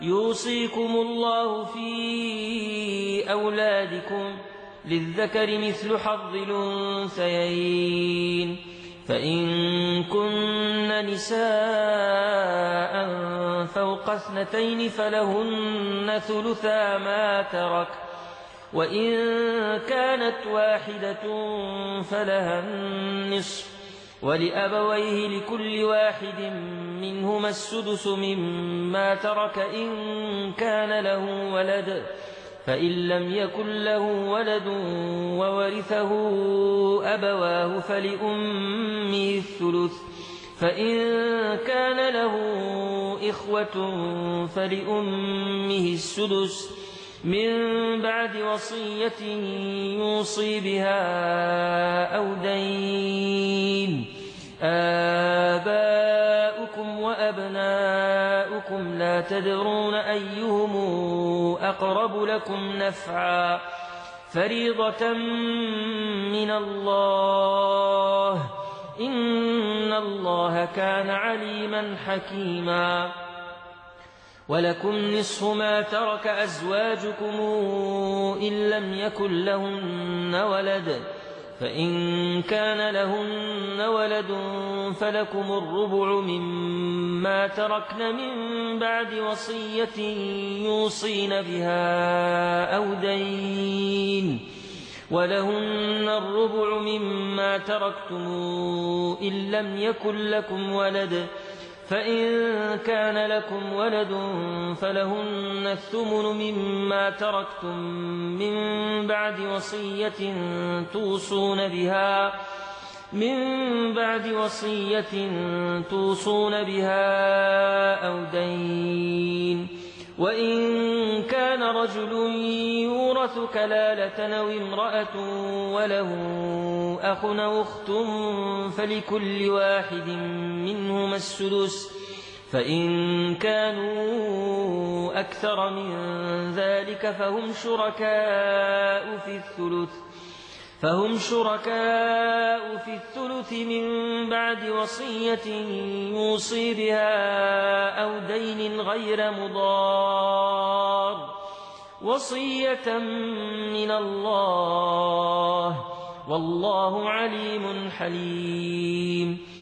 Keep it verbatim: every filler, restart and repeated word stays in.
يوصيكم الله في أولادكم للذكر مثل حظ الأنثيين فإن كن نساء فوق اثنتين فلهن ثلثا ما ترك وإن كانت واحدة فلها النصف ولأبويه لكل واحد منهما السدس مما ترك إن كان له ولد فإن لم يكن له ولد وورثه أبواه فلأمه الثلث فإن كان له إخوة فلأمه السدس من بعد وصية يوصي بها أو دين آباؤكم وأبناؤكم لا تدرون أيهم أقرب لكم نفعا فريضة من الله إن الله كان عليما حكيما ولكم نصف ما ترك أزواجكم إن لم يكن لهن ولد فإن كان لهن ولد فلكم الربع مما تركن من بعد وصية يوصين بها أو دين ولهن الربع مما تركتم إن لم يكن لكم ولد فإن كان لكم ولد فلهن الثمن مما تركتم من بعد وصية توصون بها من بعد وصية توصون بها أو دين وإن كان رجل يورث كلالة أو امرأة وله أخ أو أخت فلكل واحد منهما السدس فإن كانوا أكثر من ذلك فهم شركاء في الثلث فهم شركاء في الثلث من بعد وصية يوصي بها أو دين غير مضار وصية من الله والله عليم حليم.